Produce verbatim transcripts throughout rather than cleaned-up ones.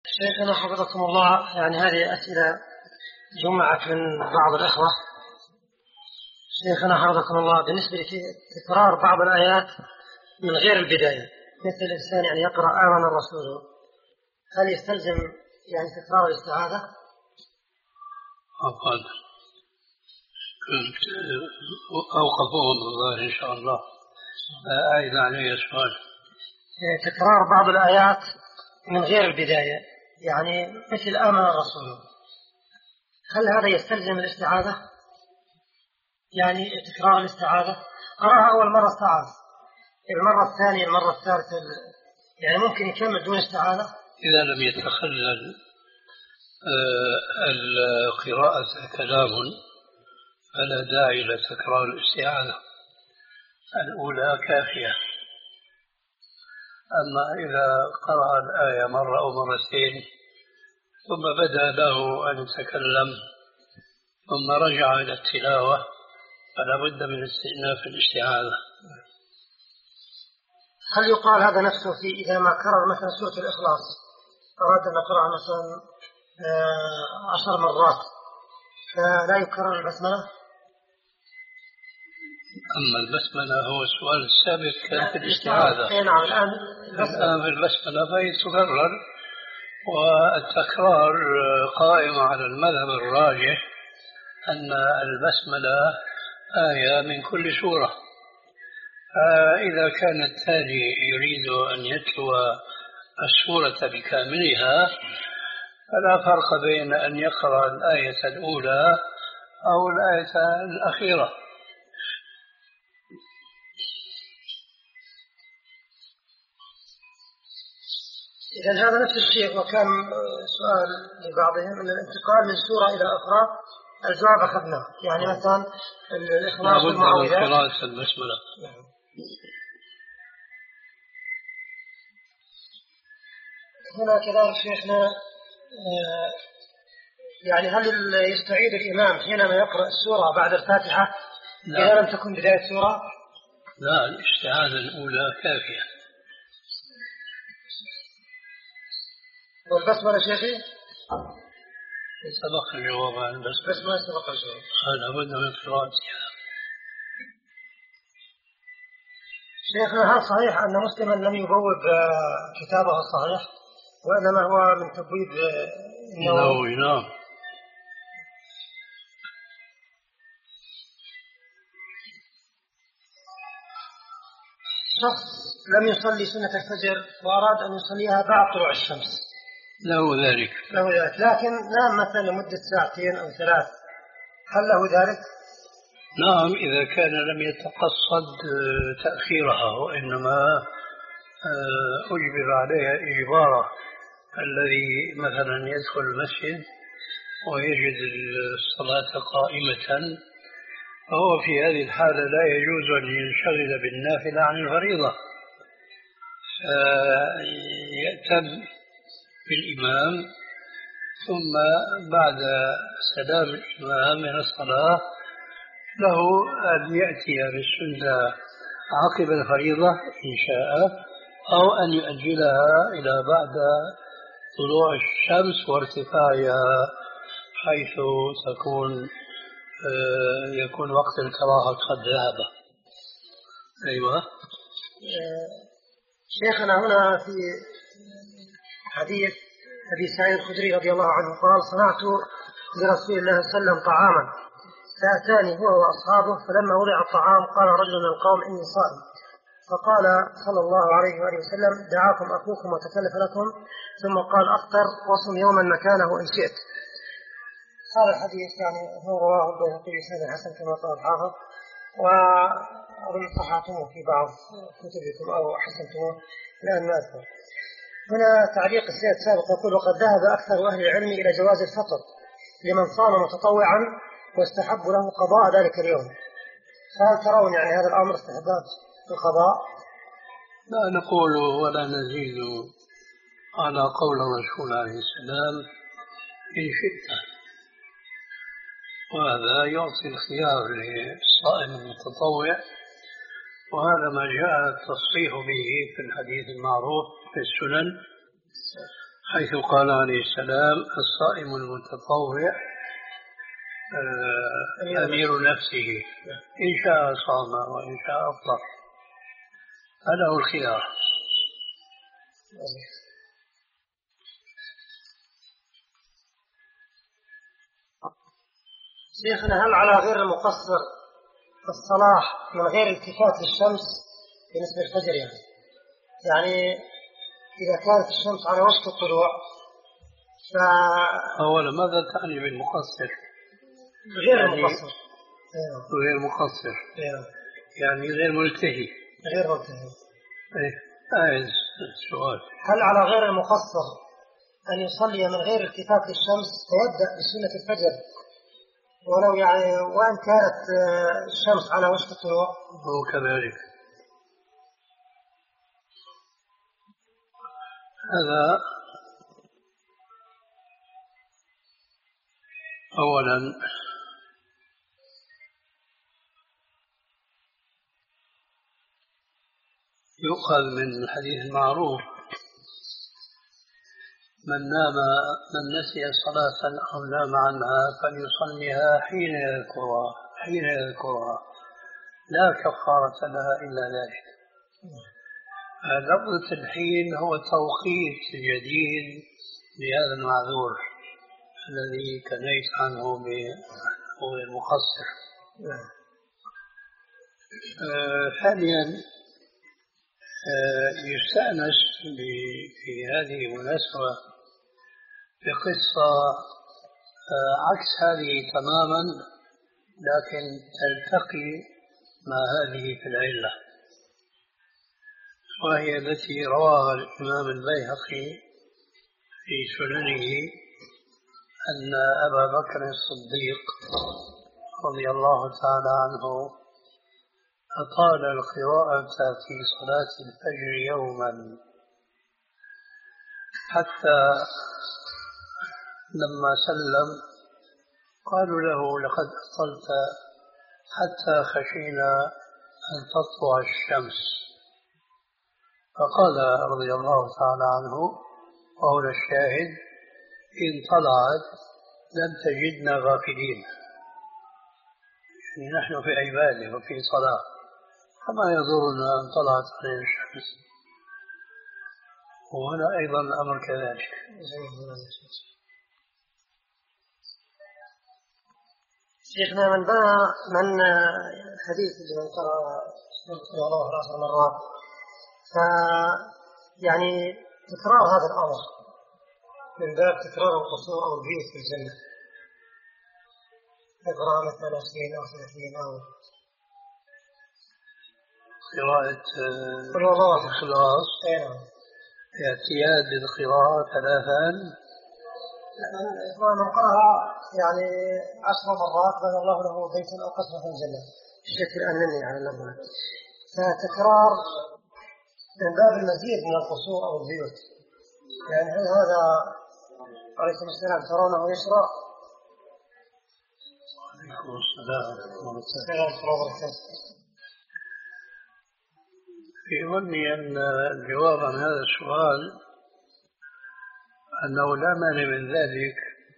شيخنا حفظكم الله، يعني هذه أسئلة جمعت من بعض الأخوة. شيخنا حفظكم الله، بالنسبة لتكرار بعض الآيات من غير البداية، مثل الإنسان يعني يقرأ آمن الرسول، هل يستلزم يعني تكرار الاستعاذة؟ أقل كنت أوقفهم الله إن شاء الله. أعيد علي السؤال. تكرار بعض الآيات من غير البداية، يعني مثل آمن الرسول، هل هذا يستلزم الاستعاذة؟ يعني تكرار الاستعاذة، قرأها أول مرة استعاذ، المرة الثانية المرة الثالثة يعني ممكن يكمل دون استعاذة؟ إذا لم يتخلل القراءة كلام فلا داعي لتكرار الاستعاذة، الأولى كافية. أما إذا قرأ الآية مرة أو مرتين ثم بدأ له أن يتكلم ثم رجع إلى التلاوة فلا بد من استئناف الاستعاذة. هل يقال هذا نفسه في إذا ما كرر مثلا سورة الإخلاص، أراد أن نقرأ مثلا عشر مرات فلا يكرر البسملة؟ أما البسملة هو السؤال السابق كان في الاستعاذة. نعم. الآن الآن في البسملة فهي تكرر، والتكرار قائم على المذهب الراجح أن البسملة آية من كل سورة. فإذا كان التالي يريد أن يتلو السورة بكاملها فلا فرق بين أن يقرأ الآية الأولى أو الآية الأخيرة. إذن هذا نفس الشيء. وكان سؤال لبعضهم أن الانتقال من سورة إلى أخرى الجواب أخذناه، يعني مثلا الإخلاص والمعوذات قراءة البسملة. هنا كذلك شيخنا، يعني هل يستعيد الإمام حينما يقرأ السورة بعد الفاتحة إذا لم تكن بداية سورة؟ لا، الاستعاذة الأولى كافية. والبسملة شيخي؟ سبق الجواب عن البسملة. بس ما سبق الجواب. هذا بد من قراءتها. شيخنا، هل صحيح أن مسلما لم يبوب كتابه الصحيح وإنما هو من تبويب النووي؟ نعم. شخص لم يصلي سنة الفجر وأراد أن يصليها بعد طلوع الشمس، له ذلك له ذلك لكن نام مثلا لمدة ساعتين أو ثلاث، هل له ذلك؟ نعم، إذا كان لم يتقصد تأخيرها وإنما أجبر عليها إجبارا، الذي مثلا يدخل المسجد ويجد الصلاة قائمة فهو في هذه الحالة لا يجوز أن ينشغل بالنافلة عن الفريضة، يأتم بالإمام ثم بعد سلام الإمام من الصلاة له أن يأتي بالسنة عقب الفريضة إن شاء، أو أن يؤجلها إلى بعد طلوع الشمس وارتفاعها حيث تكون يكون وقت الكراهة قد ذهب. أيوة. شيخنا، هنا في حديث أبي سعيد الخدري رضي الله عنه قال: صنعت لرسول الله صلى الله عليه وسلم طعاما فأتاني هو وأصحابه، فلما وضع الطعام قال رجل من القوم: إني صائم. فقال صلى الله عليه وآله وسلم: دعاكم أخوكم وتكلف لكم، ثم قال: أفطر وصم يوما مكانه إن شئت. هذا الحديث يعني هو رواه البيهقي بسند حسن كما قال الحافظ، وأظن صححتموه في بعض كتبكم أو حسنتموه الآن ما أذكر. هنا تعليق السيد السابق يقول: وقد ذهب أكثر أهل العلم إلى جواز الفطر لمن صام متطوعا واستحب له قضاء ذلك اليوم، فهل ترون يعني هذا الأمر استحباب القضاء؟ لا نقول ولا نزيد على قول الرسول عليه السلام إن شئت، وهذا يعطي الخيار للصائم المتطوع، وهذا ما جاء التصريح به في الحديث المعروف في السنن: حيث قال عليه السلام الصائم المتطوع أمير نفسه، إن شاء صام وإن شاء أفطر، فله الخيار. شيخنا، هل على غير المقصر الصلاح من غير التفات للشمس بالنسبة للفجر؟ يعني يعني إذا كانت الشمس على وشك الطلوع ف... أولا ماذا تعني بالمقصر؟ غير يعني المقصر. غير مقصر يعني غير ملتهي. غير ملتهي. إيه هذا السؤال. هل على غير المقصر أن يصلي من غير التفات للشمس فيبدأ بسنة الفجر ولو يعني وأن كانت الشمس على وشك الطلوع؟ هو كذلك. هذا أولا يؤخذ من الحديث المعروف: من نام من نسي صلاة أو نام عنها فليصليها حين يذكرها حين يذكرها لا كفارة لها إلا ذلك. لفظة الحين هو توقيت جديد لهذا المعذور الذي كنيت عنه بالمقصر. ثانيا يستأنس في هذه المناسبة بقصة عكس هذه تماما، لكن تلتقي مع هذه في العلة، وهي التي رواها الإمام البيهقي في سننه أن أبا بكر الصديق رضي الله تعالى عنه أطال القراءة في صلاة الفجر يوما، حتى لما سلم قالوا له: لقد أطلت حتى خشينا أن تطلع الشمس. فقال رضي الله تعالى عنه، وهنا الشاهد: إن طلعت لم تجدنا غافلين، يعني نحن في عبادة وفي صلاة، فما يضرنا أن طلعت علينا الشمس. وهنا أيضا الأمر كذلك. شيخنا، من بنى من حديث اللي من قرأ سورة الله عشر مرات، ف يعني تكرار هذا الأمر من باب تكرار القصور أو البيوت في الجنة، تقرأ مثلا عشرين أو ثلاثين أو قراءة الإخلاص، اعتياد للقراءة ثلاثا. من قرأ يعني عشر مرات بنى الله له بيتا أو قصرا في الجنة الشكل أنني على الأمر، فتكرار من باب المزيد من القصور أو البيوت. يعني هل هذا عليكم السلام ترونه يشرع؟ عليكم السلام. في ظني أن الجواب عن هذا السؤال أنه لا مانع من ذلك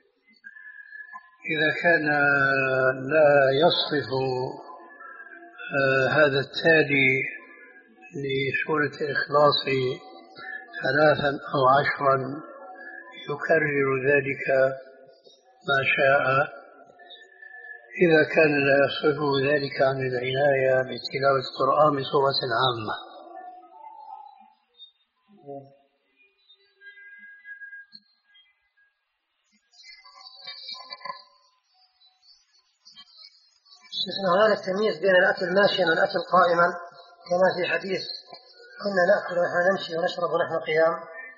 إذا كان لا يصرف هذا التالي لسورة الإخلاص ثلاثا أو عشرا يكرر ذلك ما شاء، إذا كان لا يصرفه ذلك عن العناية بتلاوة القرآن بصورة عامة. شيخنا، هذا التمييز بين الأكل ماشيا والأكل قائما كما في حديث كنا نأكل ونحن نمشي ونشرب ونحن قيام،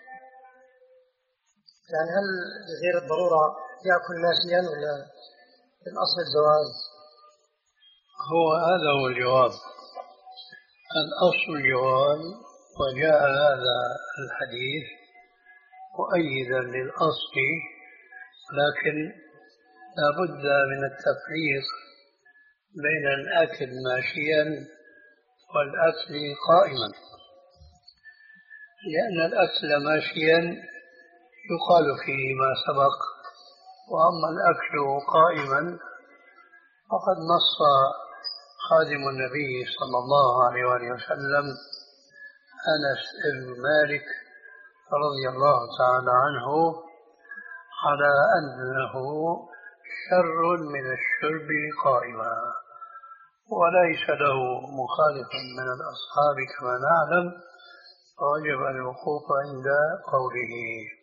يعني هل غير الضرورة يأكل ماشيا ولا الأصل الجواز؟ هو هذا هو الجواب، الأصل الجواز، وجاء هذا الحديث مؤيدا للأصل، لكن لا بد من التفريق بين الأكل ماشيا والأكل قائما، لأن الأكل ماشيا يقال فيه ما سبق. وأما الأكل قائما فقد نص خادم النبي صلى الله عليه وآله وسلم أنس بن مالك رضي الله تعالى عنه على أنه شر من الشرب قائما، وليس له مخالف من الأصحاب كما نعلم، فوجب الوقوف عند قوله.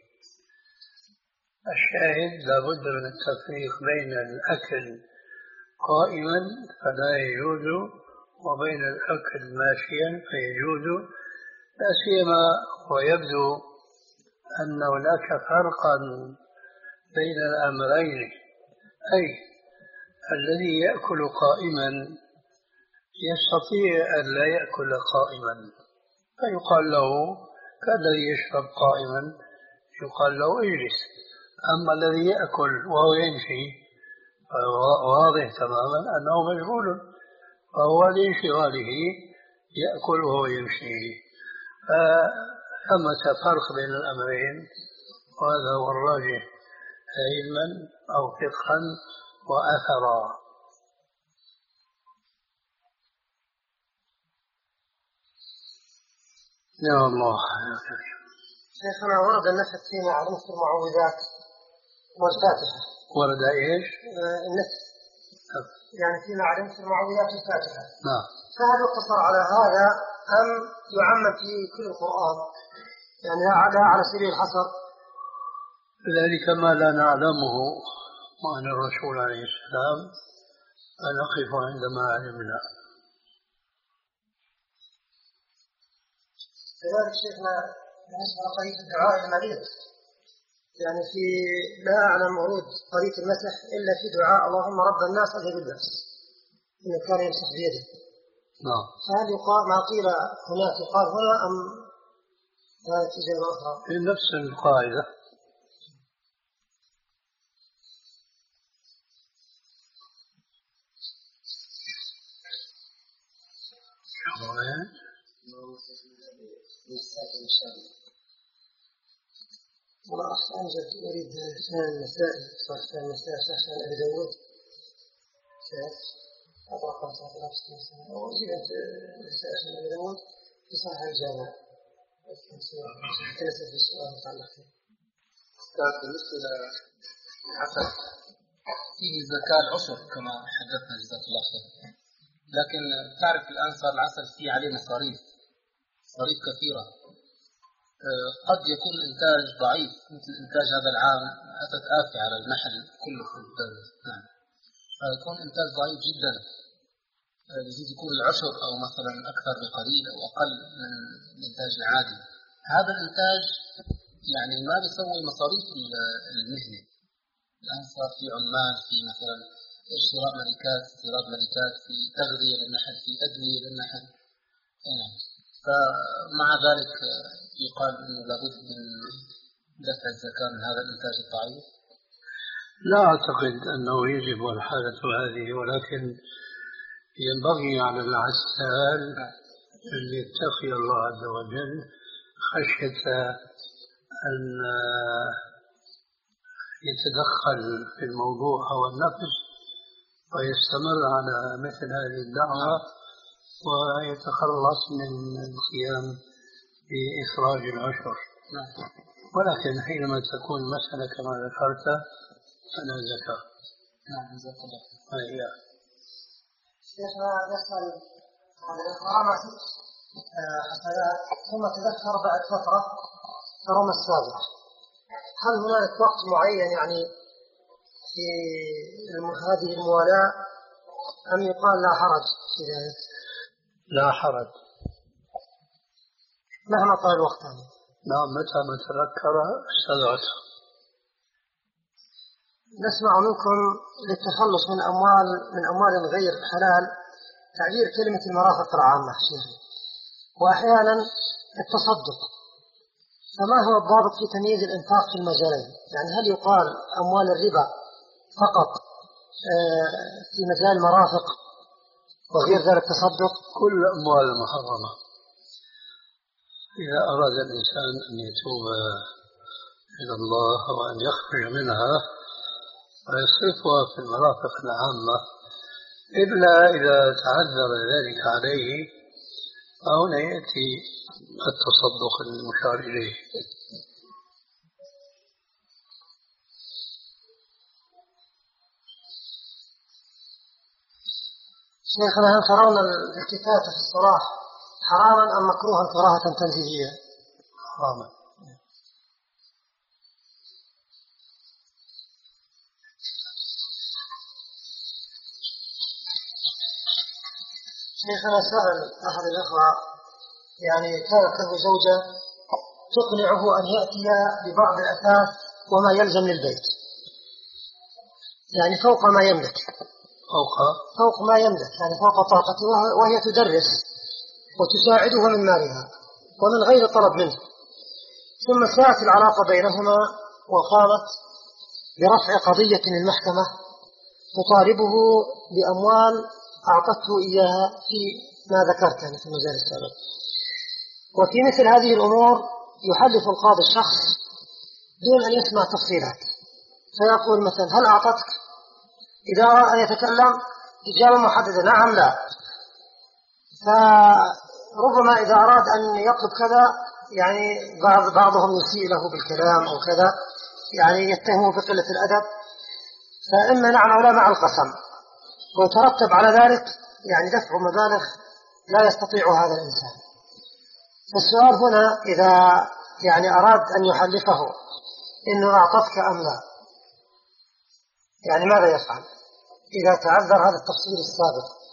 الشاهد لا بد من التفريق بين الأكل قائما فلا يجوز وبين الأكل ماشيا فيجوز، لا سيما ويبدو أن هناك فرقا بين الأمرين، أي الذي يأكل قائما يستطيع أن لا يأكل قائما فيقال له كالذي يشرب قائما يقال له اجلس. أما الذي يأكل وهو يمشي واضح تماما أنه مشغول، فهو لانشغاله يأكل وهو يمشي. فثمة فرق بين الأمرين، وهذا هو الراجح علما أو فقها وأثرا. يا الله يا كريم. شيخنا ورد النسخ فيما على نصف المعوذات والفاتحة. ورد ايش؟ آه النسخ يعني فيما على نصف المعوذات والفاتحة. نعم. فهل يقتصر على هذا أم يعمم في كل القرآن؟ يعني لا على سبيل الحصر. ذلك ما لا نعلمه عن الرسول عليه السلام فنقف عندما علمنا. كذلك شيخنا بالنسبة لقضية الدعاء المريض، يعني في لا أعلم ورود قضية المسح إلا في دعاء اللهم رب الناس أذهب البأس إنه كان يمسح بيده. نعم. فهل يقال ما قيل هناك يقال هنا أم هذا في جهة أخرى؟ في نفس القاعدة. والله أخي أنجد أريد سنة المسائل صار سنة المسائل عشان أبي داود شاهد أطرق صار نفس المسائل وأجيب أنت المسائل عشان أبي داود في صحيح الجامع كنسل في السؤال متعلق فيه. أستاذ بالنسبة للعسل فيه زكاة العشر كما حدثنا جزاك الله خير، لكن تعرف الآن صار العسل فيه عليه مصاريف مصاريف كثيرة، قد يكون الإنتاج ضعيف مثل إنتاج هذا العام أتت آفة على المحل كله في الدولة. نعم. فيكون إنتاج ضعيف جدا، يزيد يكون العشر أو مثلا أكثر بقليل أو أقل من الإنتاج العادي. هذا الإنتاج يعني ما بيسوي مصاريف المهنة. الآن صار في عمال، في مثلا شراء ملكات، استيراد ملكات، في تغذية للنحل، في أدوية للنحل. نعم. فمع ذلك يقال أنه لابد من دفع الزكاة من هذا الإنتاج الضعيف. لا أعتقد أنه يجب الحالة هذه، ولكن ينبغي على العسال أن يتقي الله عز وجل خشية أن يتدخل في الموضوع أو النفس ويستمر على مثل هذه الدعوة ويتخلص من القيام بإخراج العشر. ولكن حينما تكون مسألة كما ذكرت فلا زكاة. نعم جزاك الله خير. شيخنا نسأل عن الغرامة ست حسنات ثم تذكر بعد فترة كرم السابق، هل هناك وقت معين يعني في هذه الموالاة أم يقال لا حرج في ذلك؟ لا حرج مهما طال الوقت. نعم متى ما تذكر استدعت. نسمع منكم للتخلص من أموال من أموال غير حلال تعبير كلمة المرافق العامة شيخي، وأحيانا التصدق، فما هو الضابط في تمييز الإنفاق في المجالين؟ يعني هل يقال أموال الربا فقط في مجال المرافق وغير ذلك تصدق؟ كل أموال محرمة إذا أراد الإنسان أن يتوب إلى الله وأن يخرج منها ويصرفها في المرافق العامة إلا إذا تعذر ذلك عليه، فهنا يأتي التصدق المشار إليه. شيخنا، هل ترون الالتفات في الصلاة حراما أم مكروها كراهة تنزيهية؟ حراما. شيخنا، سأل أحد الأخوة يعني كانت له زوجة تقنعه أن يأتي ببعض الأثاث وما يلزم للبيت، يعني فوق ما يملك، فوق فوق ما يملك يعني فوق طاقته، وهي تدرس وتساعده من مالها ومن غير طلب منه. ثم ساءت العلاقة بينهما وقامت برفع قضية للمحكمة تطالبه بأموال أعطته إياها في ما ذكرت يعني في المجال السابق. وفي مثل هذه الأمور يحلف القاضي الشخص دون أن يسمع تفصيلات، فيقول مثلا: هل أعطتك؟ إذا أراد أن يتكلم إجابة محددة نعم لا. فربما إذا أراد أن يطلب كذا يعني بعض بعضهم يسيء له بالكلام أو كذا، يعني يتهمه بقلة الأدب، فإما نعم أو لا مع القسم، ويترتب على ذلك يعني دفع مبالغ لا يستطيع هذا الإنسان. فالسؤال هنا إذا يعني أراد أن يحلفه إنه أعطتك أم لا، يعني ماذا يفعل إذا تعذر هذا التفصيل السابق؟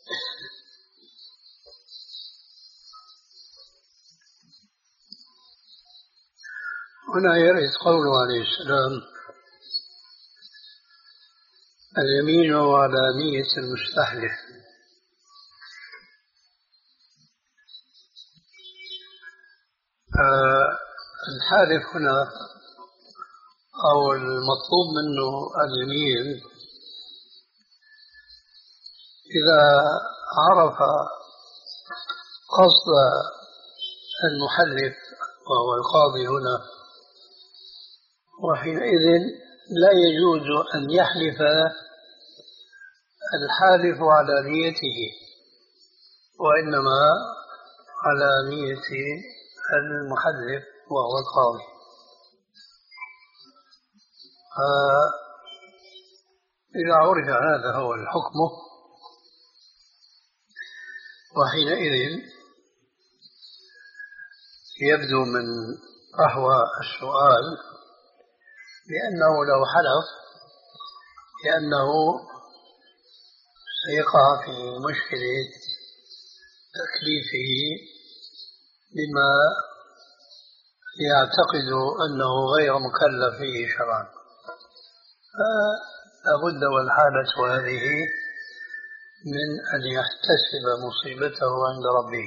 هنا يرد قوله عليه السلام: اليمين على نية المستحلف. آه الحالف هنا أو المطلوب منه اليمين إذا عرف قصد المحلف وهو القاضي هنا، وحينئذ لا يجوز أن يحلف الحالف على نيته، وإنما على نية المحلف وهو القاضي. إذا عرف هذا هو الحكم، وحينئذ يبدو من فحوى السؤال بأنه لو حلف لأنه سيقع في مشكلة تكليفه بما يعتقد أنه غير مكلف فيه شرعا، فلابد والحالة هذه من أن يحتسب مصيبته عند ربه.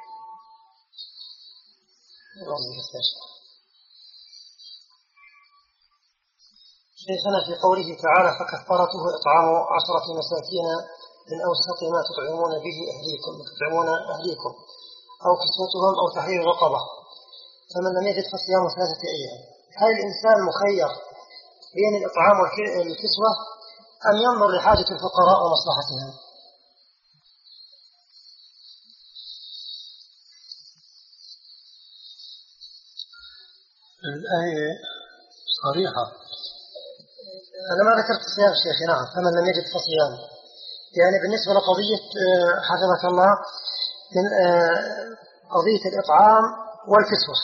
شيخنا، في قوله تعالى: فكفارته إطعام عشرة مساكين من أوسط ما تطعمون به أهليكم تطعمون أهليكم أو كسوتهم أو تحرير رقبة، فمن لم يجد فصيام ثلاثة أيام. هل الإنسان مخير بين الإطعام والكسوة أم ينظر لحاجة الفقراء ومصلحتهم؟ الآية صريحة. أنا ما ذكرت الصيام شيخي. نعم، فمن لم يجد فصيام، يعني بالنسبة لقضية حفظك الله من قضية الإطعام والكسوة.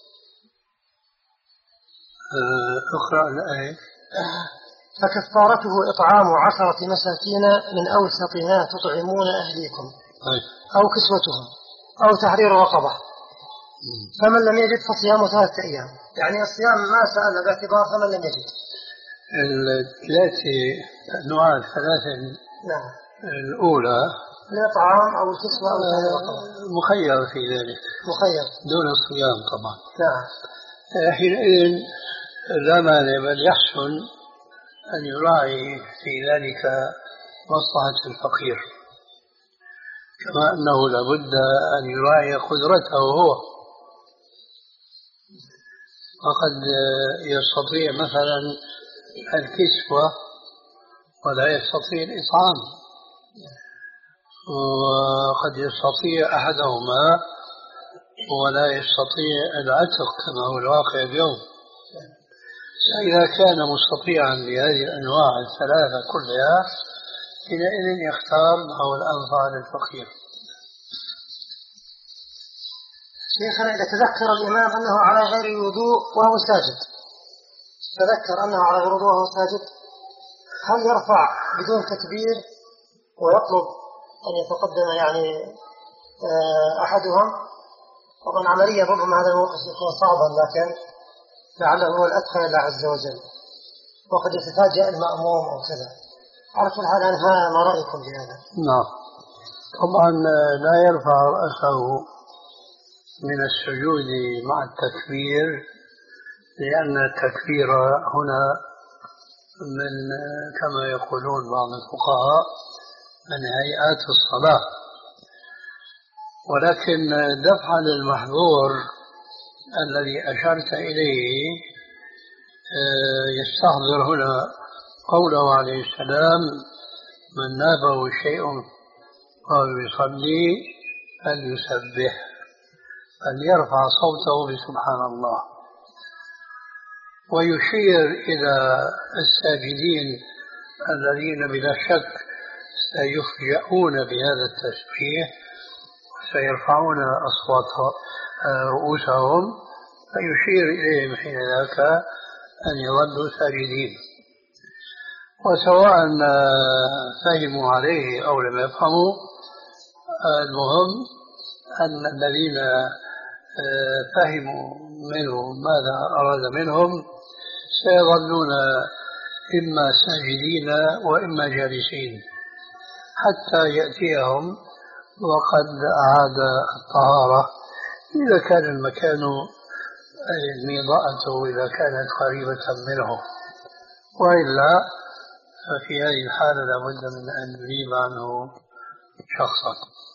أقرأ الآية: فكفارته إطعام عشرة مساكين من أوسط ما تطعمون أهليكم أو كسوتهم أو تحرير رقبة، فمن لم يجد فصيام ثلاثة أيام. يعني الصيام ما سألنا باعتبار فمن لم يجد. الثلاثة أنواع الثلاثة. نعم. الأولى الإطعام أو الكسوة أو تحرير رقبة، مخير في ذلك، مخير دون الصيام طبعا. نعم. حينئذ لا مانع، بل يحسن أن يراعي في ذلك مصلحة الفقير، كما أنه لابد أن يراعي قدرته هو، وقد يستطيع مثلا الكسوة ولا يستطيع الإطعام، وقد يستطيع أحدهما ولا يستطيع العتق كما هو الواقع اليوم. فإذا كان مستطيعا بهذه الأنواع الثلاثة كلها حينئذ يختار ما هو الأنفع للفقير. شيخنا إذا تذكر الإمام أنه على غير الوضوء وهو ساجد، تذكر أنه على غير الوضوء وهو ساجد، هل يرفع بدون تكبير ويطلب أن يتقدم يعني أحدهم؟ طبعا عملية ربما هذا الموقف يكون صعبا، لكن لعله هو الأدخل لله عز وجل، وقد يتفاجأ المأموم أو كذا. على كل حال ها ما رأيكم في هذا؟ نعم، طبعا لا يرفع رأسه من السجود مع التكبير، لأن التكبير هنا من كما يقولون بعض الفقهاء من هيئات الصلاة، ولكن دفعا للمحظور الذي أشرت إليه يستحضر هنا قوله عليه السلام: من نابه شيء وهو يصلي فليسبح، فليرفع صوته بسبحان الله، ويشير إلى الساجدين الذين بلا شك سيفجؤون بهذا التسبيح سيرفعون أصوات رؤوسهم، فيشير إليهم حين ذاك أن يظلوا ساجدين. وسواء فهموا عليه أو لم يفهموا، المهم أن الذين فهموا منه ماذا أراد منهم سيظلون إما ساجدين وإما جالسين حتى يأتيهم وقد أعاد الطهارة، إذا كان المكان الميضاءة إذا كانت قريبة منه، وإلا ففي هذه الحالة لابد من أن يغيب عنه شخصا.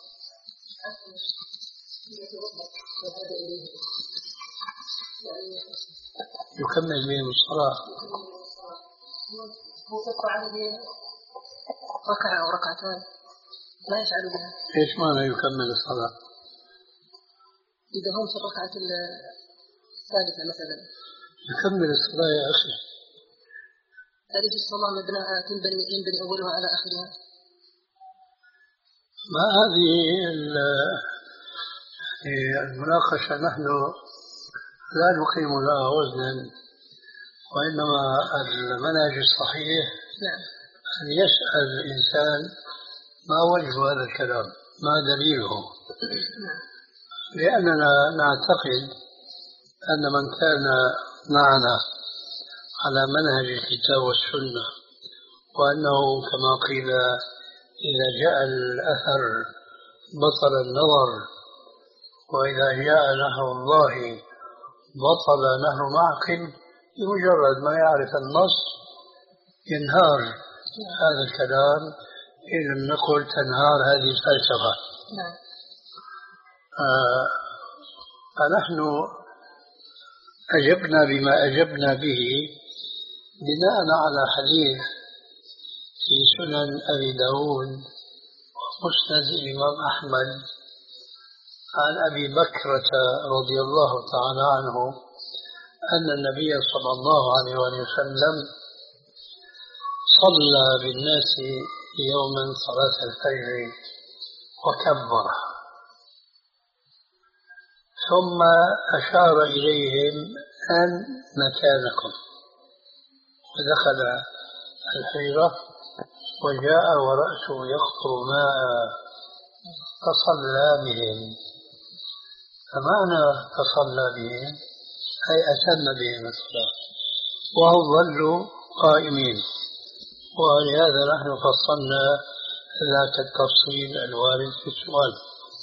يكمل بهم الصلاة. ركعة أو ركعتان لا يفعل بها. إيش معنى يكمل الصلاة؟ إذا هم في الركعة الثالثة مثلا يكمل الصلاة يا أخي. هذه الصلاة مبناء تنبني ينبني أولها على آخرها. ما هذه المناقشة نحن لا نقيم لها وزنا، وإنما المنهج الصحيح نعم. أن يسأل الإنسان ما وجه هذا الكلام، ما دليله، لأننا نعتقد أن من كان معنا على منهج الكتاب والسنة، وأنه كما قيل إذا جاء الأثر بطل النظر، وإذا جاء نحو الله بطل نحو معقل، بمجرد ما يعرف النص ينهار هذا الكلام، إذا نقول تنهار هذه الفلسفة. آه فنحن أجبنا بما أجبنا به بناء على حديث في سنن أبي داود ومسند الإمام أحمد عن أبي بكرة رضي الله تعالى عنه أن النبي صلى الله عليه وسلم صلى بالناس يوما صلاة الفجر وكبر، ثم أشار إليهم أن مكانكم، ودخل الحجرة وجاء ورأسه يقطر ماء فصلى بهم. فمعنى تصلى بهم أي أتم بهم الصلاة وهم ظلوا قائمين، ولهذا نحن فصلنا ذاك التفصيل الوارد في السؤال.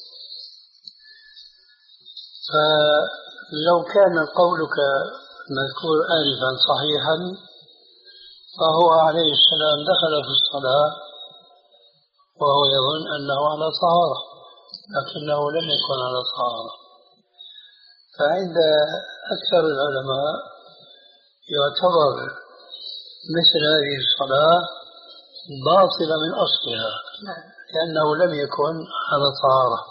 فلو كان قولك مذكور آنفا صحيحا فهو عليه السلام دخل في الصلاة وهو يظن أنه على طهارة، لكنه لم يكن على طهارة، فعند أكثر العلماء يعتبر مثل هذه الصلاة باطلة من أصلها لأنه لم يكن على طهارة.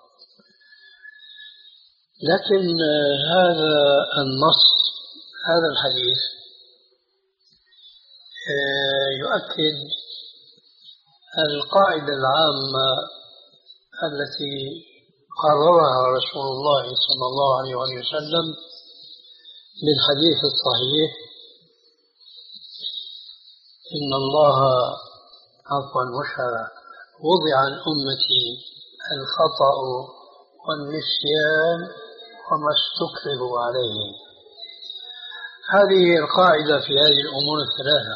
لكن هذا النص هذا الحديث يؤكد القاعدة العامة التي قررها رسول الله صلى الله عليه وسلم بالحديث الصحيح: إن الله عفوا وشرع وضع عن أمتي الخطأ والنسيان وما استكرهوا عليه. هذه القاعدة في هذه الأمور الثلاثة.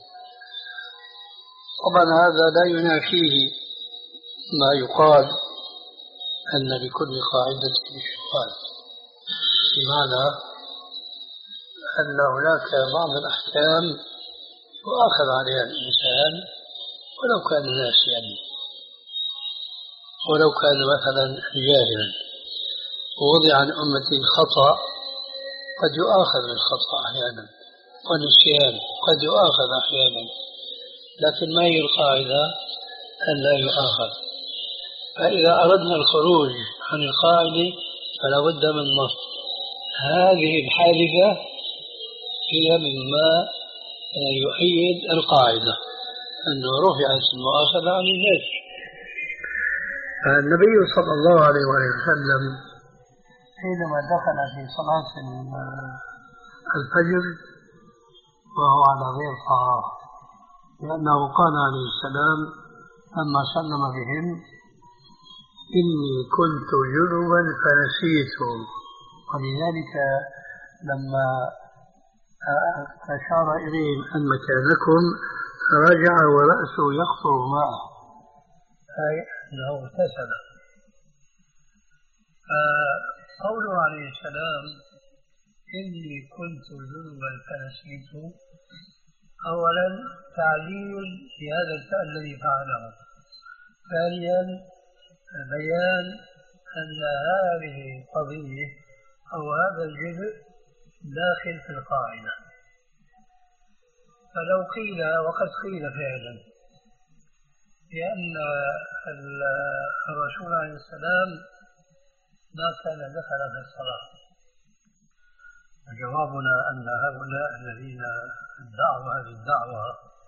طبعا هذا لا ينافيه ما يقال أن لكل قاعدة شواذ، بمعنى أن هناك بعض الأحكام يؤاخذ عليها الإنسان ولو كان ناسيا، ولو كان مثلا جاهلا. ووضع عن أمتي الخطأ، قد يؤاخذ بالخطأ أحيانا، والنسيان قد يؤاخذ أحيانا، لكن ما هي القاعدة؟ أن لا يؤاخذ. فإذا أردنا الخروج عن القاعدة فلا بد من نص. هذه الحادثة هي مما يؤيد القاعدة أنه رفعت المؤاخذة عن الناس. النبي صلى الله عليه وسلم حينما دخل في صلاة الفجر وهو على غير طهارة، لأنه قال عليه السلام لما سلم بهم: إني كنت جنبا فنسيت. ولذلك لما أشار إليهم أن مكانكم رجع ورأسه يقطر ماء، أي أنه اغتسل. قوله عليه السلام: إني كنت جنبا فنسيت، أولا تعليل في هذا الفعل الذي فعله. ثانيا بيان أن هذه القضية أو هذا الجزء داخل في القاعدة. فلو قيل، وقد قيل فعلا، بأن الرسول عليه السلام ما كان دخل في الصلاة، جوابنا أن هؤلاء الذين ادعوا هذه الدعوة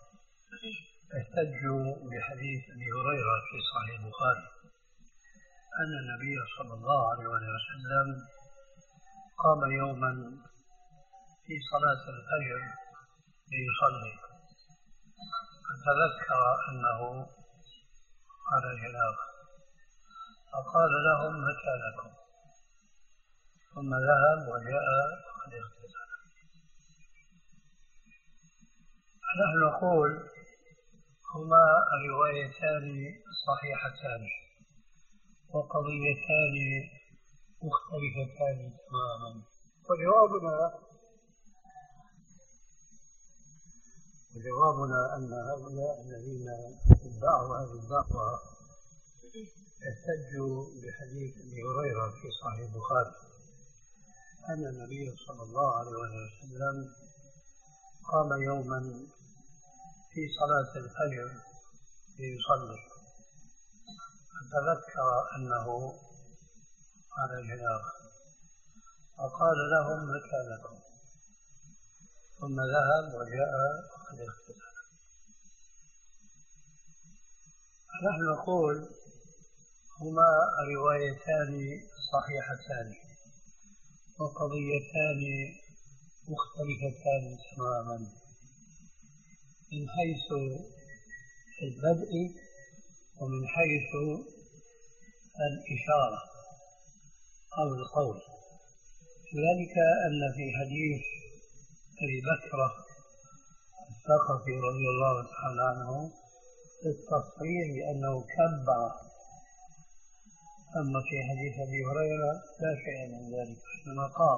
احتجوا بحديث أبي هريرة في صحيح البخاري أن النبي صلى الله عليه وسلم قام يوما في صلاة الفجر ليصلي، فتذكر أنه على جنابه فقال لهم: مكانكم، ثم ذهب وجاء وقد اغتسل. نحن نقول هما روايتان صحيحتان وقضيتان مختلفتان تماما. وجوابنا وجوابنا أن هؤلاء الذين ادعوا هذه الدعوة احتجوا بحديث أبي هريرة في صحيح البخاري أن النبي صلى الله عليه وسلم قام يوما في صلاة الفجر ليصلي، فتذكر أنه على جنابه فقال لهم: مكانكم، ثم ذهب وجاء وقد اغتسل. نحن نقول هما روايتان صحيحتان وقضيتان مختلفتان تماما من حيث البدء ومن حيث الإشارة أو القول. ذلك أن في حديث أبي بكرة الثقفي رضي الله تعالى عنه التصريح بأنه كبر، أما في حديث أبي هريرة لا شيء من ذلك، إنما قام.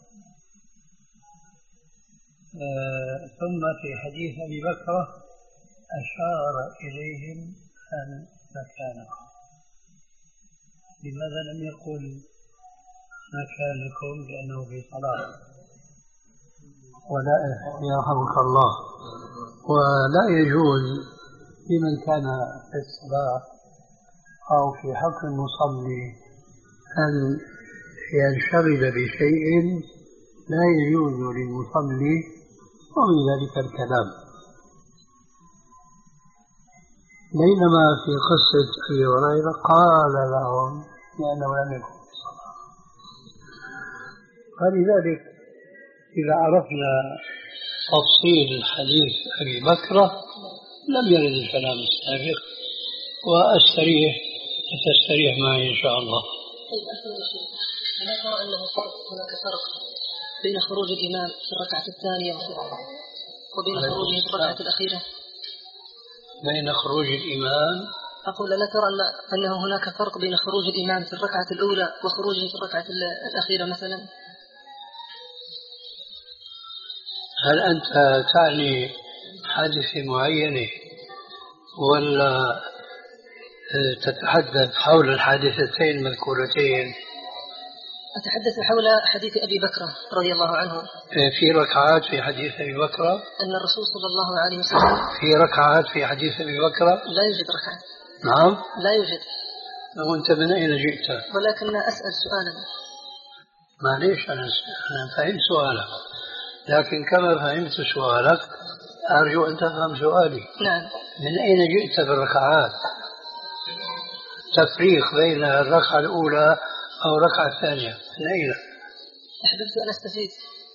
آه ثم في حديث أبي بكرة أشار إليهم أن مكانه. لماذا لم يقل مكانكم لأنه في صلاة ولا يرحمك الله. ولا يجوز لمن كان في الصلاة أو في حق المصلي أن ينشغل بشيء لا يجوز للمصلي ومن ذلك الكلام. بينما في قصة أبي هريرة قال لهم لأنه لم يكن في الصلاة. فلذلك إذا عرفنا تفصيل حديث أبي بكر لم يرد الكلام السابق، وأستريح وتستريح معي إن شاء الله. ألا ترى أنه فرق هناك فرق بين خروج الإمام في الركعة الثانية وبين خروجه في الركعة الأخيرة؟ بين خروج الإمام أقول ألا ترى أنه هناك فرق بين خروج الإمام في الركعة الأولى وخروجه في الركعة الأخيرة مثلا؟ هل أنت تعني حادثة معينة ولا تتحدث حول الحادثتين المذكورتين؟ أتحدث حول حديث أبي بكر رضي الله عنه. في ركعات في حديث أبي بكر أن الرسول صلى الله عليه وسلم في ركعات في حديث أبي بكر لا يوجد ركعة. نعم لا يوجد. وأنت من أين جئت؟ ولكن أسأل سؤالا. معليش أنا أنا فهمت سؤالك، لكن كما فهمت سؤالك أرجو أن تفهم سؤالي. نعم. من أين جئت بالركعات؟ تفريق بين الركعة الأولى أو الركعة الثانية من أين؟ أحببت أن أستفيد،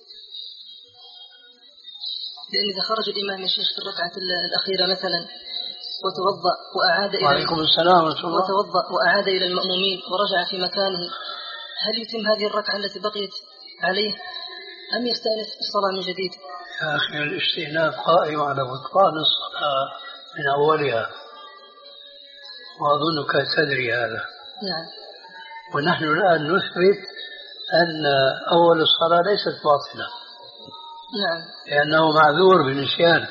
لأن إذا خرج الإمام يا شيخ في الركعة الأخيرة مثلا وتوضأ وأعاد إلى وعليكم السلام ورحمة الله. وتوضأ وأعاد إلى المأمومين ورجع في مكانه، هل يتم هذه الركعة التي بقيت عليه أم يستأنف الصلاة من جديد؟ يا أخي الاستئناف قائم على بطلان الصلاة من أولها، وأظنك تدري هذا. نعم. ونحن الآن نثبت أن أول الصلاة ليست باطلة. نعم. لأنه معذور بالنسيان.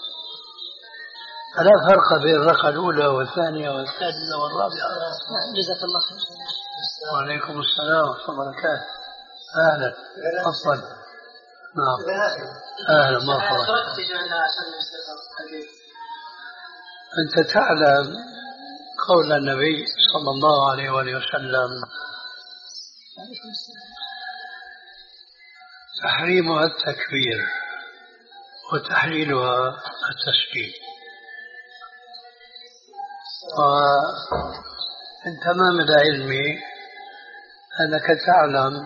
فلا فرق بين الركعة الأولى والثانية والثالثة والرابعة. نعم. جزاك الله خير. وعليكم السلام ورحمة الله وبركاته. أهلا تفضل. نعم أهلا مرحبا. أنت تعلم قول النبي صلى الله عليه وآله وسلم تحريمها التكبير وتحليلها التسليم. ومن تمام العلم أنك تعلم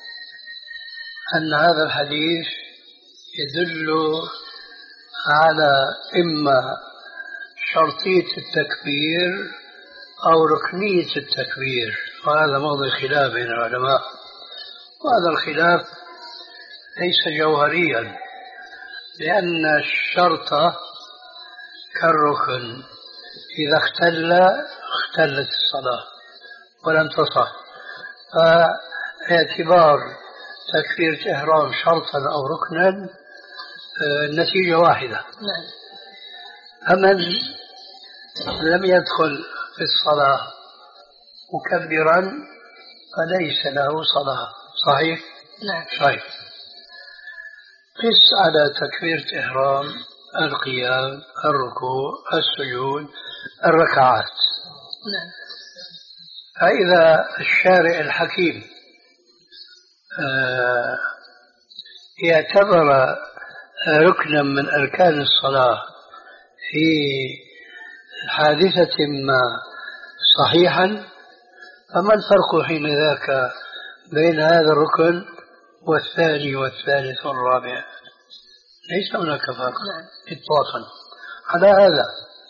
أن هذا الحديث يدل على إما شرطية التكبير أو ركنية التكبير، وهذا موضع خلاف بين العلماء، وهذا الخلاف ليس جوهريا، لأن الشرط كالركن إذا اختل اختلت الصلاة ولم تصح. فاعتبار تكبيرة إحرام شرطا أو ركنا النتيجة واحدة. فمن لم يدخل في الصلاة مكبرا فليس له صلاة. صحيح؟ نعم. صحيح. قس على تكبيرة إحرام القيام، الركوع، السجود، الركعات. نعم. فإذا الشارع الحكيم يعتبر ركنا من أركان الصلاة في حادثة ما صحيحا، فما الفرق حين ذاك بين هذا الركن والثاني والثالث والرابع؟ ليس هناك فرق إطلاقا. على هذا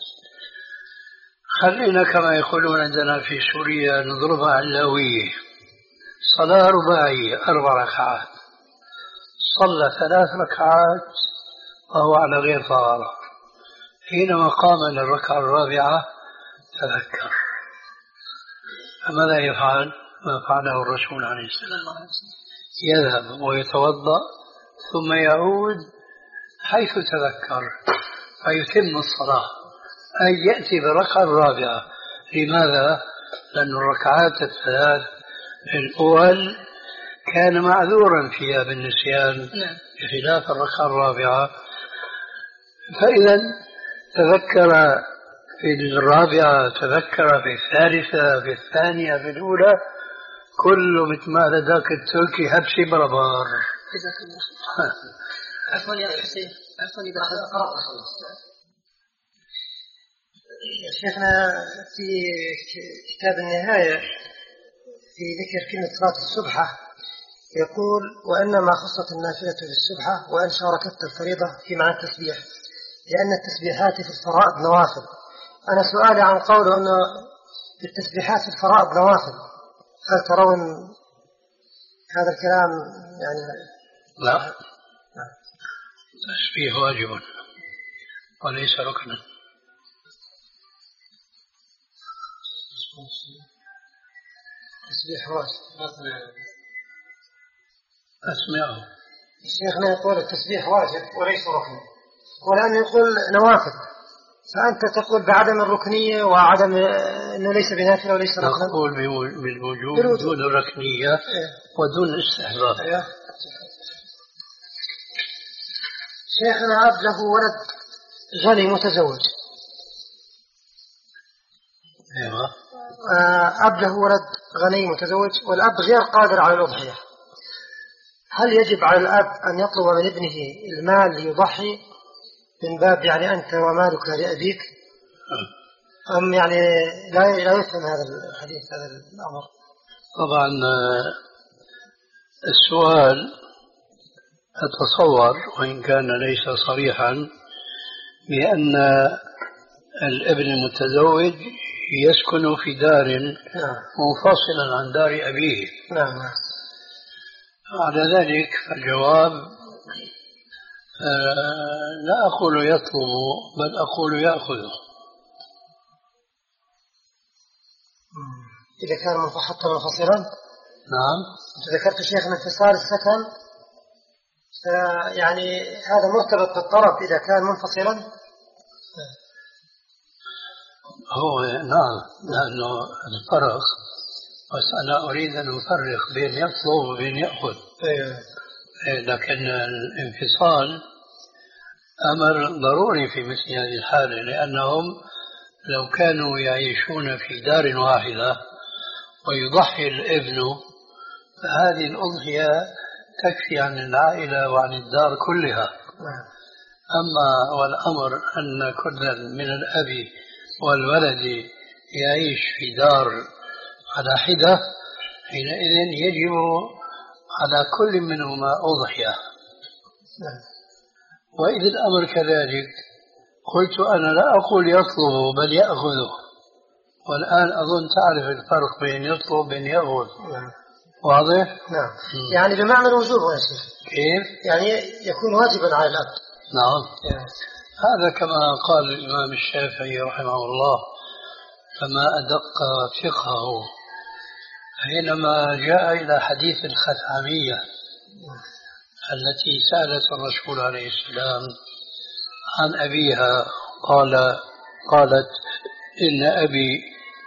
خلينا كما يقولون عندنا في سوريا نضربها علوية، صلاة رباعية أربع ركعات، صلى ثلاث ركعات وهو على غير طهارة، حينما قام للركعة الرابعة تذكر، فماذا يفعل؟ ما فعله الرسول عليه السلام، يذهب ويتوضأ ثم يعود حيث تذكر فيتم الصلاة، أي يأتي بالركعة الرابعة. لماذا؟ لأن الركعات الثلاث الأول كان معذورا فيها بالنسيان نعم. بخلاف الركعة الرابعة. فإذا تذكر في الرابعة، تذكر في الثالثة، في الثانية، في الأولى، كله مثل ما ذاك التركي هبشي بربار. جزاك الله. عفوا يا حسين، عفوا إذا قرأت شيخنا في كتاب النهاية في ذكر كلمة صلاة السبحة يقول: وإنما خصت النافلة بالسبحة وإن شاركت الفريضة في معنى التسبيح لأن التسبيحات في الفرائض نوافل. أنا سؤالي عن قوله أنه في التسبيحات في الفرائض نوافل، هل ترون هذا الكلام يعني؟ لا، التسبيح واجب وليس ركنا. تسبيح واجب. أسمعه. شيخنا يقول التسبيح واجب وليس ركنا، والآن يقول نوافل، فأنت تقول بعدم الركنية وعدم أنه ليس بنافلة وليس ركنا. نقول بالوجوب دون ركنية إيه؟ ودون استحباب. إيه؟ شيخنا أب له ولد غني متزوج. ايوه. أب له ولد غني متزوج والأب غير قادر على الأضحية، هل يجب على الأب أن يطلب من ابنه المال ليضحي من باب يعني أنت ومالك لأبيك، أم يعني لا لا يفهم هذا الحديث هذا الأمر؟ طبعا السؤال أتصور وإن كان ليس صريحا بأن الابن المتزوج يسكن في دار منفصلا عن دار أبيه. نعم. على ذلك فالجواب آه لا أقول يطلب بل أقول يأخذه. إذا كان حتى منفصلا. نعم. أنت ذكرت شيخ من انفصال السكن، يعني هذا مرتبط بالطلب إذا كان منفصلا. هو نعم، لأنه الفرق، بس أنا أريد أن أفرق بين يطلب وبين يأخذ. أيوة. لكن الانفصال أمر ضروري في مثل هذه الحالة، لأنهم لو كانوا يعيشون في دار واحدة ويضحي الابن فهذه الأضحية تكفي عن العائلة وعن الدار كلها. أما والأمر أن كل من الأب والولد يعيش في دار على حدة، حينئذ يجب على كل منهما أضحية. وإذا الأمر كذلك قلت أنا لا أقول يطلب بل يأخذه، والآن أظن تعرف الفرق بين يطلب وبين يأخذ. واضح؟ نعم. يعني بمعنى الوجوب يا شيخ. كيف؟ يعني يكون واجبا على الأب. نعم. هذا كما قال الإمام الشافعي رحمه الله، فما أدق فقهه حينما جاء إلى حديث الخثعمية التي سألت الرسول عليه السلام عن أبيها، قال قالت إن أبي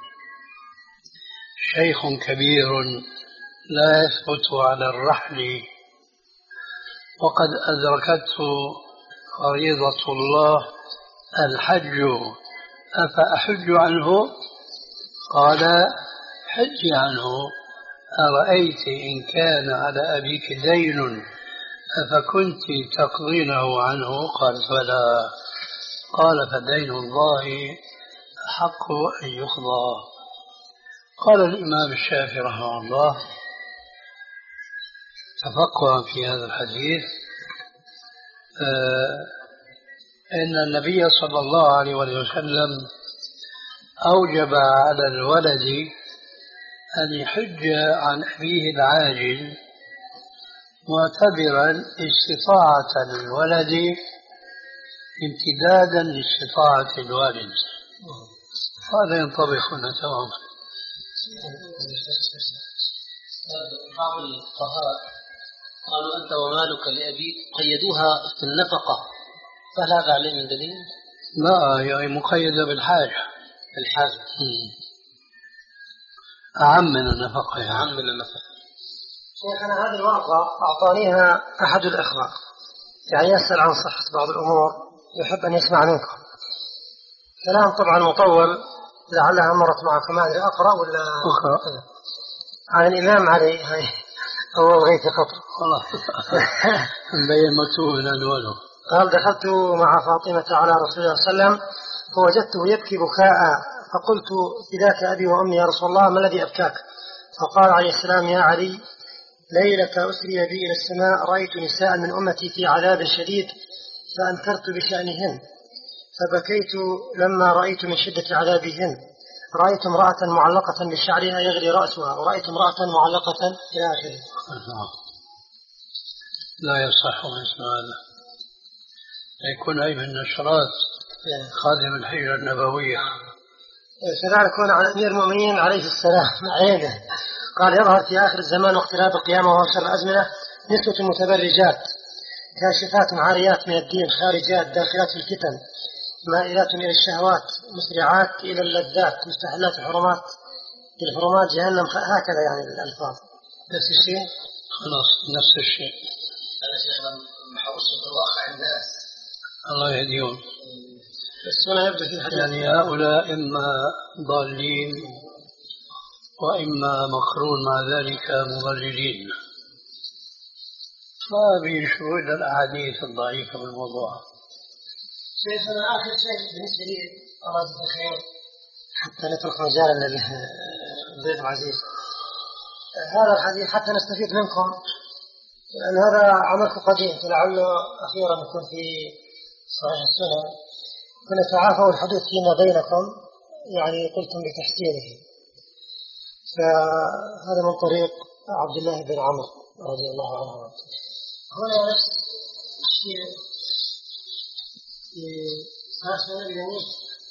شيخ كبير لا يثبت على الرحل وقد أدركته فريضة الله الحج أفأحج عنه؟ قال حج عنه. أرأيت إن كان على أبيك دين أفكنت تقضينه عنه؟ قال فلا. قال فدين الله أحق أن يقضى. قال الإمام الشافعي رحمه الله تفقها في هذا الحديث آه إن النبي صلى الله عليه وسلم أوجب على الولد أن يحج عن أبيه العاجل معتبرا استطاعة الولد امتدادا لاستطاعة الوالد. هذا ينطبق هنا تماما. بعض الفقهاء قالوا أنت ومالك لأبيك قيدوها في النفقة، فهل هذا عليه من دليل؟ لا، يعني مقيدة بالحاجة. الحاجة أعم من النفقة يعني. أعم من النفقة. شيخنا هذه الورقة أعطانيها أحد الأخوة، يعني يسأل عن صحة بعض الأمور، يحب أن يسمع منكم كلام طبعا مطول، لعلها مرت معكم، ما أدري أقرأ ولا أقرأ. عن الإمام علي هاي هو غيث قطر. والله مبين مكتوب من عنوانه. قال دخلت مع فاطمة على رسول الله صلى الله عليه وسلم فوجدته يبكي بكاء، فقلت فداك أبي وأمي يا رسول الله، ما الذي أبكاك؟ فقال عليه السلام يا علي ليلة أسري بي إلى السماء رأيت نساء من أمتي في عذاب شديد فأنكرت بشأنهن فبكيت لما رأيت من شدة عذابهن، رأيت امرأة معلقة بشعرها يغلي رأسها، ورأيت امرأة معلقة إلى آخره. لا يصح مثل هذا، يكون أي من نشرات خادم الحجرة النبوية. كذلك كون على أمير المؤمنين عليه السلام عينه قال يظهر في آخر الزمان واقتراب القيامة وهو شر الأزمنة نسوة متبرجات كاشفات عاريات من الدين خارجات داخلات في الفتن مائلات إلى الشهوات مسرعات إلى اللذات مستحلات الحرمات الحرمات جهنم، هكذا يعني الألفاظ نفس الشيء. خلاص نفس الشيء. أنا شيخنا محوش الواقع الناس الله يهديهم. السنة يبدو في الحديث يعني هؤلاء إما ضالين وإما مقرون مع ذلك مضللين، ما بينشروا إلا الأحاديث الضعيفة بالموضوع. شيخنا آخر شيء بالنسبة لي الله يجزاك خير حتى نترك مجالا للضيف العزيز، هذا الحديث حتى نستفيد منكم، لأن هذا عملكم قديم فلعله أخيرا يكون في صحيح السنة، كنا تعافوا الحديث فيما بينكم يعني قلتم بتحسينه، فهذا من طريق عبد الله بن عمرو رضي الله عنه. هنا نفس الشيء في هذا اليمين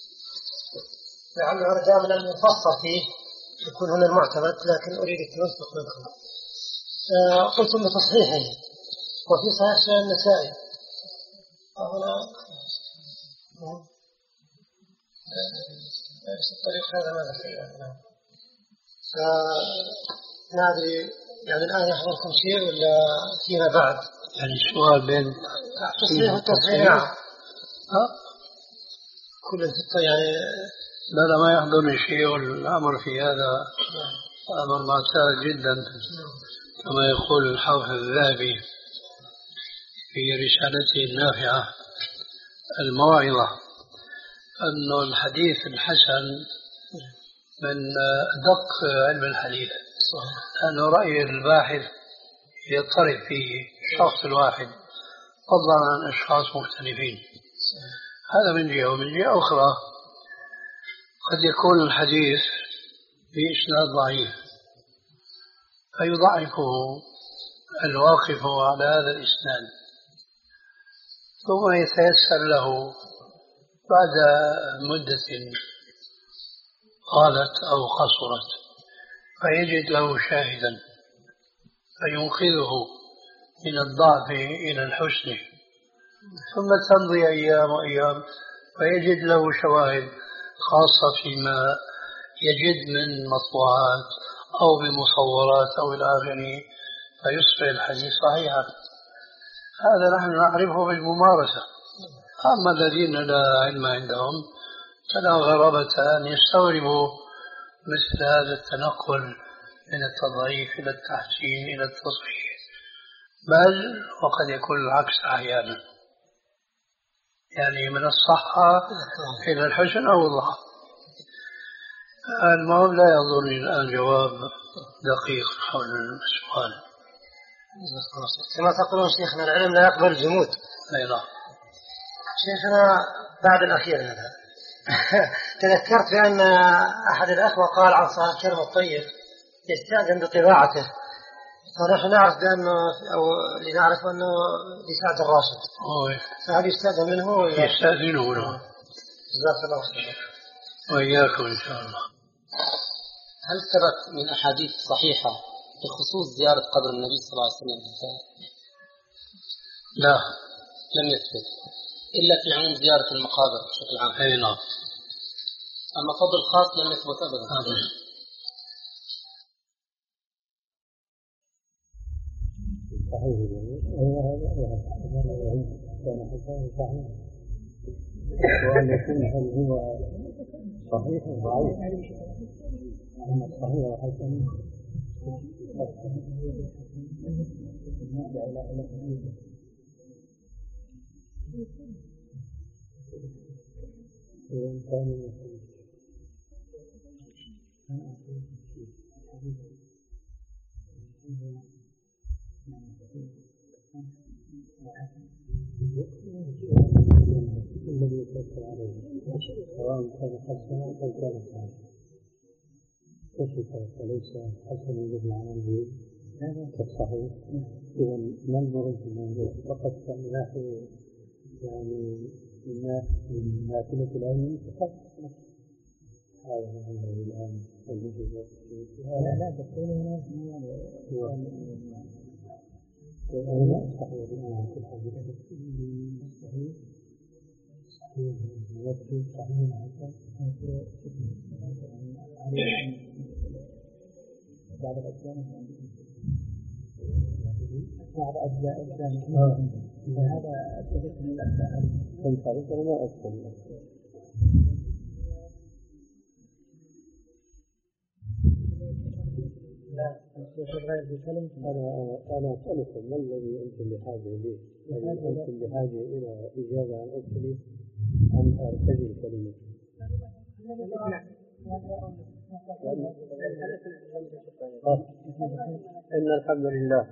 لعله هذا دائما المفصل فيه يكون هنا المعتمد، لكن أريد التوثق منكم. قلتم بتصحيحه وفي صحيح سنن النسائي هنا نفس الطريق هذا ماذا فيه؟ فما أدري يعني الآن يحضركم شيء ولا فيما بعد؟ يعني السؤال بين تصحيح والتصحيح ها؟ كل الفقه يعني لا لا ما يحضرني شيء، والأمر في هذا أمر معتاد جدا كما يقول الحافظ الذهبي في رسالته النافعة الموعظة أن الحديث الحسن من أدق علم الحديث، أنه رأي الباحث يضطرب فيه الشخص الواحد فضلا عن أشخاص مختلفين. هذا من جهة، ومن جهة أخرى قد يكون الحديث بإسناد ضعيف فيضعفه الواقف على هذا الإسناد، ثم يتيسر له بعد مدة قالت أو قصرت فيجد له شاهدا فينقذه من الضعف إلى الحسن، ثم تمضي أيام وأيام فيجد له شواهد خاصة فيما يجد من مطبوعات أو بمصورات أو إلى آخره فيصبح الحديث صحيحا. هذا نحن نعرفه بالممارسة. أما الذين لا علم عندهم فلا غرابة أن يستغربوا مثل هذا التنقل من التضعيف إلى التحسين إلى التصحيح، بل وقد يكون العكس أحيانا، يعني من الصحة إلى الحسن أو الضعف. المهم لا يضرني الآن جواب دقيق حول السؤال. كما تقولون شيخنا العلم لا يقبل الجمود. أي نعم شيخنا بعد الأخير هذا تذكرت بأن أحد الأخوة قال عن صاحب الكلم الطيب يستأذن بطباعته، فنحن نعرف بأنه أو لنعرف أنه لسعد الراشد، فهل يستأذن منه؟ يستأذنه له. جزاك الله خير. وإياكم إن شاء الله. هل ثبت من أحاديث صحيحة بخصوص زيارة قبر النبي صلى الله عليه وسلم؟ لا لم يثبت إلا في عموم زيارة المقابر بشكل عام. أي نعم. أما قبر الخاص لم يثبت أبدا. صحيح هذا كان حسان صحيح. وأن يكون هل هو صحيح أو ضعيف؟ أما الصحيح وحسن إذا كان الذي يتوكل عليه سواء كان حسنا أو كان صحيحا كشف وليس حسنا بمعنى الدين كالصحيح. إذا ما المراد بالموضوع فقط من ناحية يعني من ناحية العلم فقط هذا هو الآن لا لا تقول هنا وأنا صحيح بأن كل حاجة صحيح صحيح يكفي صحيح حتى بعض الأجزاء بعض أجزاء الإسلام هذا التفت من الأجزاء كنت عارف أنا ما أفهم. أنا أنا أسألكم ما الذي أنتم بحاجة إليه؟ هل أنتم بحاجة إلى إجابة عن أسئلة أم أرتجل كلمة؟ إن الحمد لله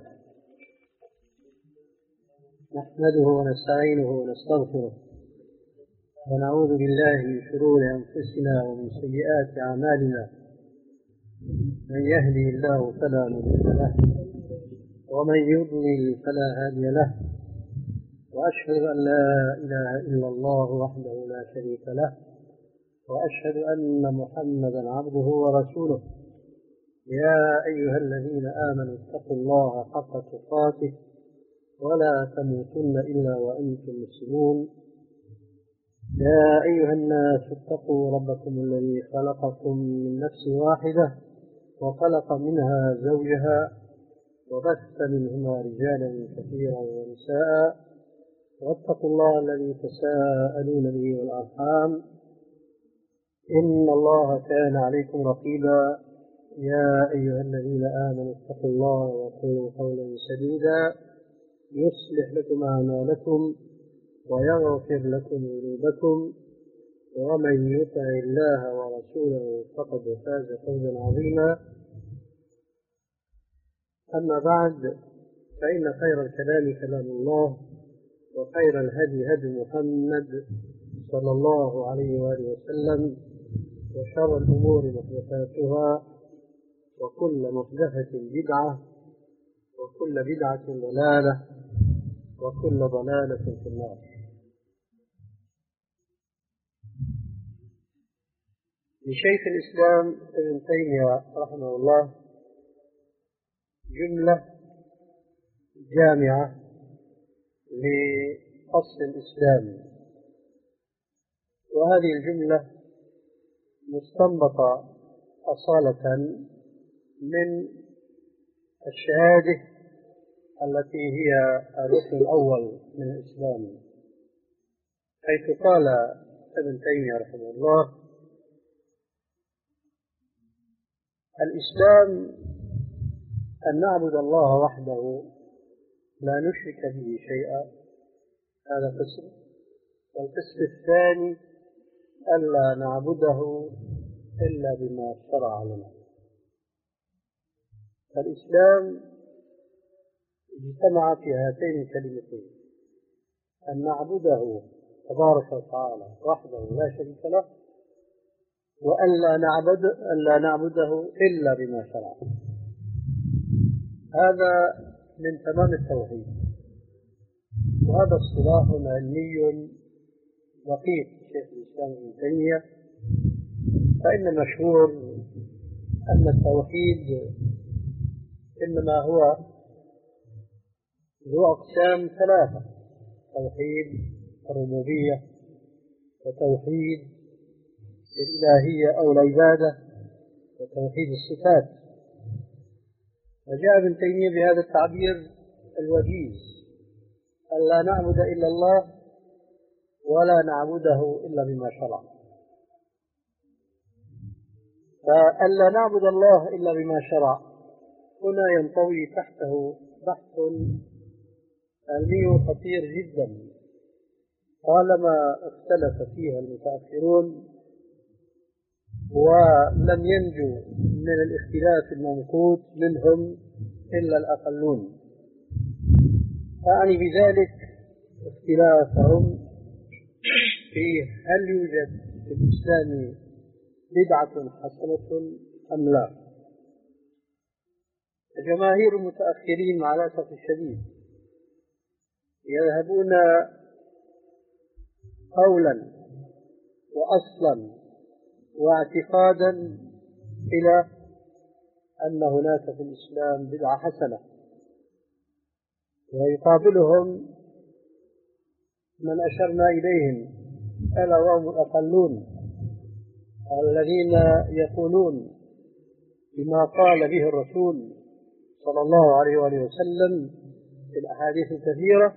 نحمده ونستعينه ونستغفره ونعوذ بالله من شرور أنفسنا ومن سيئات أعمالنا. من يهدي الله فلا مضل له ومن يضلل فلا هادي له وأشهد أن لا إله إلا الله وحده لا شريك له وأشهد أن محمدا عبده ورسوله. يا أيها الذين آمنوا اتقوا الله حق تقاته ولا تموتن إلا وأنتم مسلمون. يا أيها الناس اتقوا ربكم الذي خلقكم من نفس واحدة وخلق منها زوجها وبث منهما رجالا كثيرا ونساء واتقوا الله الذي تساءلون به والأرحام إن الله كان عليكم رقيبا. يا أيها الذين آمنوا اتقوا الله وقولوا قولا سديدا يصلح لكم أعمالكم ويغفر لكم ذنوبكم ومن يطع الله ورسوله فقد فاز فوزا عظيما. أما بعد فإن خير الكلام كلام الله وخير الهدي هدي محمد صلى الله عليه وآله وسلم وشر الأمور محدثاتها وكل محدثة بدعة وكل بدعة ضلالة وكل ضلالة في النار. لشيخ الإسلام ابن تيمية رحمه الله جملة جامعة لأصل الإسلام، وهذه الجملة مستنبطة أصالة من الشهادة التي هي الركن الأول من الإسلام، حيث قال ابن تيمية رحمه الله: الإسلام أن نعبد الله وحده لا نشرك به شيئا، هذا قسم. والقسم الثاني ألا نعبده إلا بما شرع لنا. فالإسلام اجتمع في هاتين الكلمتين: أن نعبده تبارك وتعالى وحده لا شريك له، وألا نعبد ألا نعبده إلا بما شرع. هذا من تمام التوحيد، وهذا اصطلاح علمي دقيق شيخ الإسلام ابن تيمية. فإن المشهور أن التوحيد إنما هو ذو أقسام ثلاثة: توحيد الربوبية، وتوحيد الإلهية أو العبادة، وتوحيد الصفات. فجاء ابن تيمية بهذا التعبير الوجيز أن لا نعبد إلا الله ولا نعبده إلا بما شرع. فأن لا نعبد الله إلا بما شرع هنا ينطوي تحته بحث علمي خطير جدا طالما اختلف فيها المتأخرون ولم ينجو من الاختلاف الممقوت منهم إلا الأقلون. أعني بذلك اختلافهم في هل يوجد في الإسلام بدعة حسنة أم لا. جماهير المتأخرين مع الأسف الشديد يذهبون قولا وأصلا واعتقادا إلى أن هناك في الإسلام بدعة حسنة، ويقابلهم من أشرنا إليهم ألا وهم الأقلون الذين يقولون بما قال به الرسول صلى الله عليه وآله وسلم في الأحاديث الكثيرة،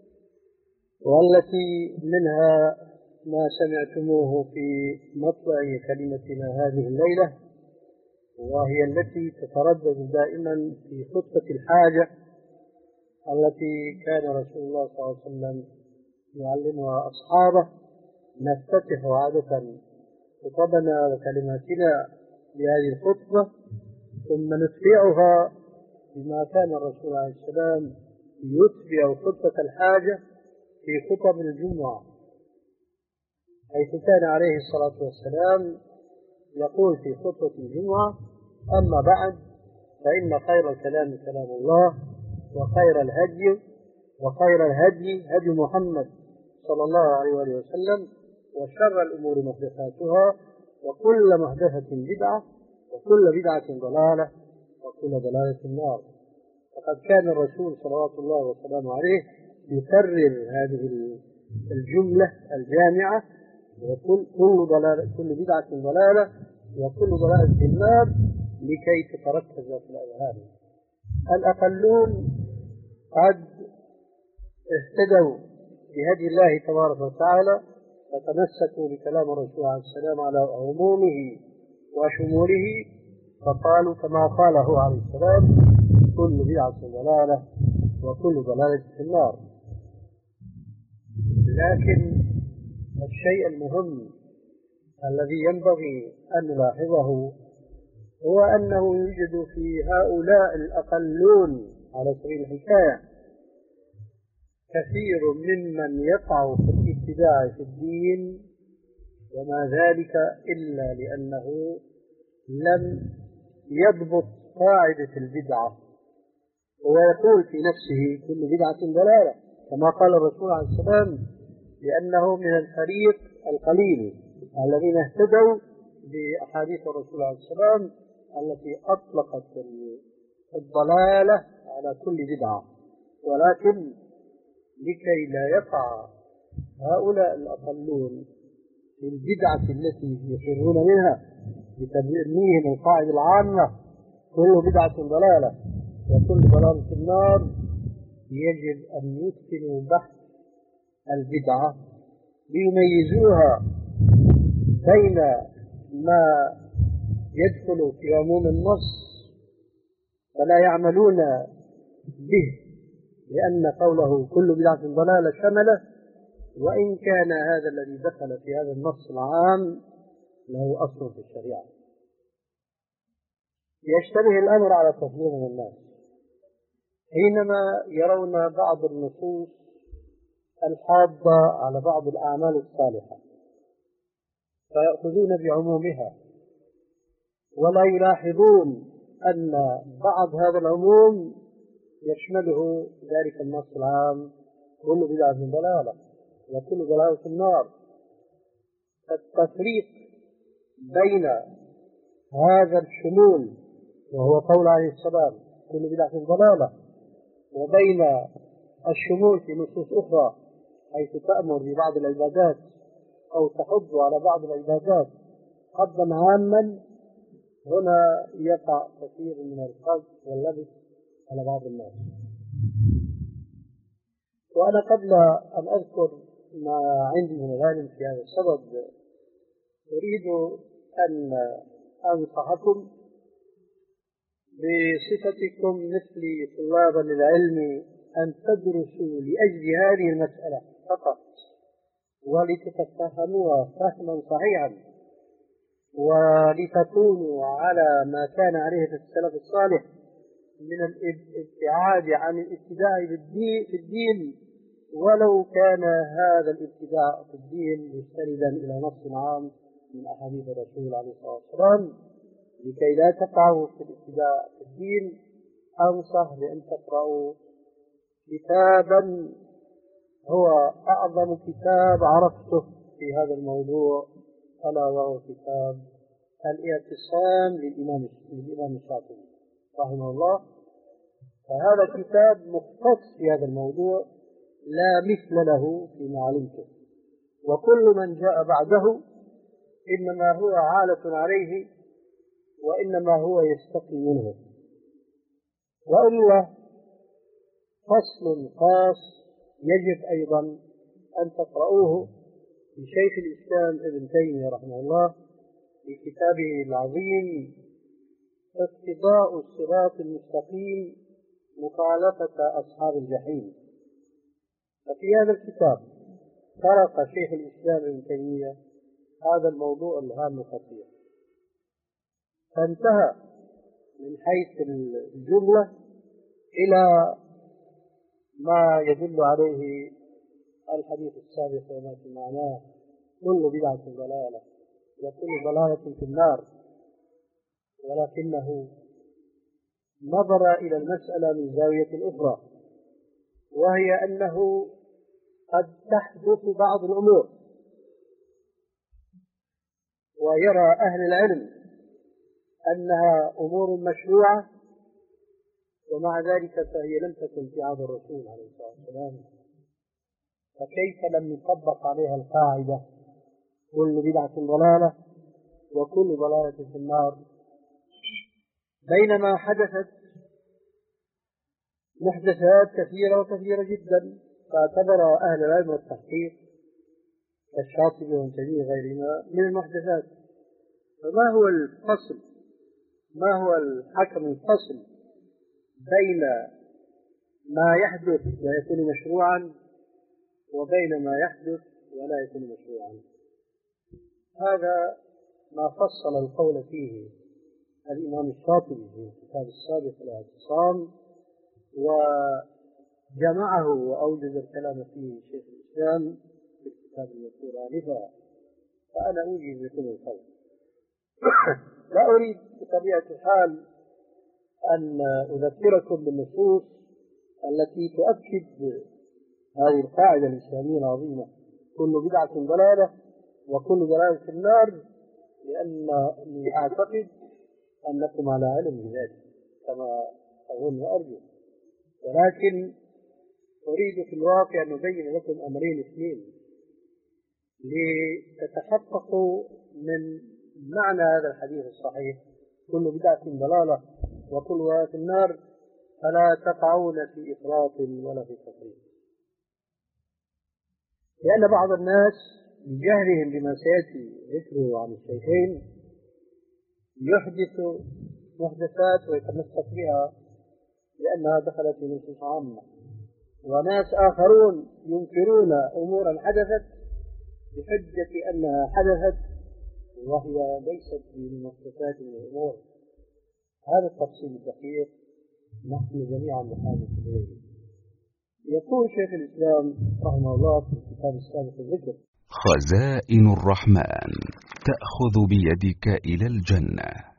والتي منها ما سمعتموه في مطلع كلمتنا هذه الليلة، وهي التي تتردد دائما في خطبة الحاجة التي كان رسول الله صلى الله عليه وسلم يعلمها أصحابه. نفتتح عادة خطبنا وكلماتنا بهذه الخطبة ثم نتبعها بما كان الرسول عليه السلام يتبع خطبة الحاجة في خطب الجمعة، حيث كان عليه الصلاة والسلام يقول في خطبة الجمعة: أما بعد فإن خير الكلام كلام الله، وخير الهدي وخير الهدي هدي محمد صلى الله عليه وآله وسلم، وشر الأمور محدثاتها، وكل محدثة بدعة، وكل بدعة ضلالة، وكل ضلالة النار. فقد كان الرسول صلوات الله وسلامه عليه يكرر هذه الجملة الجامعة: وكل كل ضلالة، كل بدعة ضلالة، وكل ضلالة في النار، لكي تتركز في الأذهان. الأقلون قد اهتدوا بهدي الله تبارك وتعالى فتمسكوا بكلام الرسول عليه السلام على عمومه وشموله، فقالوا كما قاله عليه السلام: كل بدعة ضلالة، وكل ضلالة في النار. لكن الشيء المهم الذي ينبغي أن نلاحظه هو أنه يوجد في هؤلاء الأقلون على سبيل الحكاية كثير ممن يقع في الابتداع في الدين، وما ذلك إلا لأنه لم يضبط قاعدة البدعة، ويقول في نفسه كل بدعة ضلالة كما قال الرسول عليه السلام، لأنه من الفريق القليل الذين اهتدوا بأحاديث الرسول عليه السلام التي أطلقت الضلالة على كل بدعة. ولكن لكي لا يقع هؤلاء الأقلون في البدعة التي يفرون منها بتبنيهم القاعدة العامة: كل بدعة ضلالة، وكل ضلالة في النار، يجب أن يتقنوا بحث البدعة ليميزوها بين ما يدخل في عموم النص فلا يعملون به، لأن قوله كل بدعة ضلالة شمله، وإن كان هذا الذي دخل في هذا النص العام له أصل في الشريعة. يشتبه الأمر على كثير من الناس حينما يرون بعض النصوص الحاضة على بعض الأعمال الصالحة فيأخذون بعمومها، ولا يلاحظون أن بعض هذا العموم يشمله ذلك النص العام: كل بدعة ضلالة، وكل ضلالة في النار. التفريق بين هذا الشمول وهو قول عليه السلام كل بدعة ضلالة، وبين الشمول في نصوص أخرى حيث تأمر ببعض العبادات أو تحض على بعض العبادات حضا عاما، هنا يقع كثير من الخلط واللبس على بعض الناس. وأنا قبل أن أذكر ما عندي من العلم في هذا الصدد أريد أن أنصحكم بصفتكم مثلي طلابا للعلم أن تدرسوا لأجل هذه المسألة فقط ولتتفهموها فهما صحيحا ولتكونوا على ما كان عليه السلف الصالح من الابتعاد عن الابتداع في الدين، ولو كان هذا الابتداع في الدين مستندا إلى نص عام من أحاديث الرسول عليه الصلاة والسلام. لكي لا تقعوا في الابتداع في الدين أنصح بأن تقرأوا كتابا هو أعظم كتاب عرفته في هذا الموضوع، ألا وهو كتاب الاعتصام للإمام للإمام الشافعي رحمه الله. فهذا كتاب مختص في هذا الموضوع لا مثل له فيما علمته، وكل من جاء بعده إنما هو عالة عليه وإنما هو يستقي منه. وإلا فصل خاص يجب أيضا أن تقرؤوه لشيخ الإسلام ابن تيمية رحمه الله في كتابه العظيم اقتضاء الصراط المستقيم مخالفة أصحاب الجحيم. ففي هذا الكتاب طرق شيخ الإسلام ابن تيمية هذا الموضوع الهام الخطير، فانتهى من حيث الجملة إلى ما يدل عليه الحديث السابق وما في معناه: كل بدعة ضلالة وكل ضلالة في النار. ولكنه نظر إلى المسألة من زاوية أخرى، وهي أنه قد تحدث بعض الأمور ويرى أهل العلم أنها أمور مشروعة، ومع ذلك فهي لم تكن في عهد الرسول عليه الصلاة والسلام، فكيف لم يطبق عليها القاعدة كل بدعة ضلالة وكل ضلالة في النار، بينما حدثت محدثات كثيرة وكثيرة جدا فاعتبر أهل العلم والتحقيق كالشاطبي وابن غيرهما من المحدثات. فما هو الفصل، ما هو الحكم الفصل بين ما يحدث ويكون مشروعا وبين ما يحدث ولا يكون مشروعا؟ هذا ما فصل القول فيه الإمام الشاطبي في الكتاب السابق الاعتصام، وجمعه وأوجز الكلام فيه شيخ الإسلام في الكتاب المذكور آنفا، فأنا أوجز بكل القول. لا أريد بطبيعة الحال أن أذكركم بالنصوص التي تؤكد هذه القاعدة الإسلامية العظيمة: كل بدعة ضلالة وكل ضلالة في النار، لأنني أعتقد أنكم على علم بذلك كما أظن وأرجو، ولكن أريد في الواقع أن أبين لكم أمرين اثنين لتتحققوا من معنى هذا الحديث الصحيح: كل بدعة ضلالة وكل ضلالة في النار، فلا تقعون في إفراط ولا في تفريط. لأن بعض الناس بجهلهم بما سيأتي ذكره عن الشيخين يحدث محدثات ويتمسك بها لأنها دخلت في نصوص عامة، وناس آخرون ينكرون أمورا حدثت بحجة أنها حدثت وهي ليست من محدثات من الأمور. هذا التفصيل الدقيق نحن جميعا بحاجة إليه. يقول شيخ الإسلام رحمه الله في الكتاب السابق الذكر: خزائن الرحمن تأخذ بيدك إلى الجنة.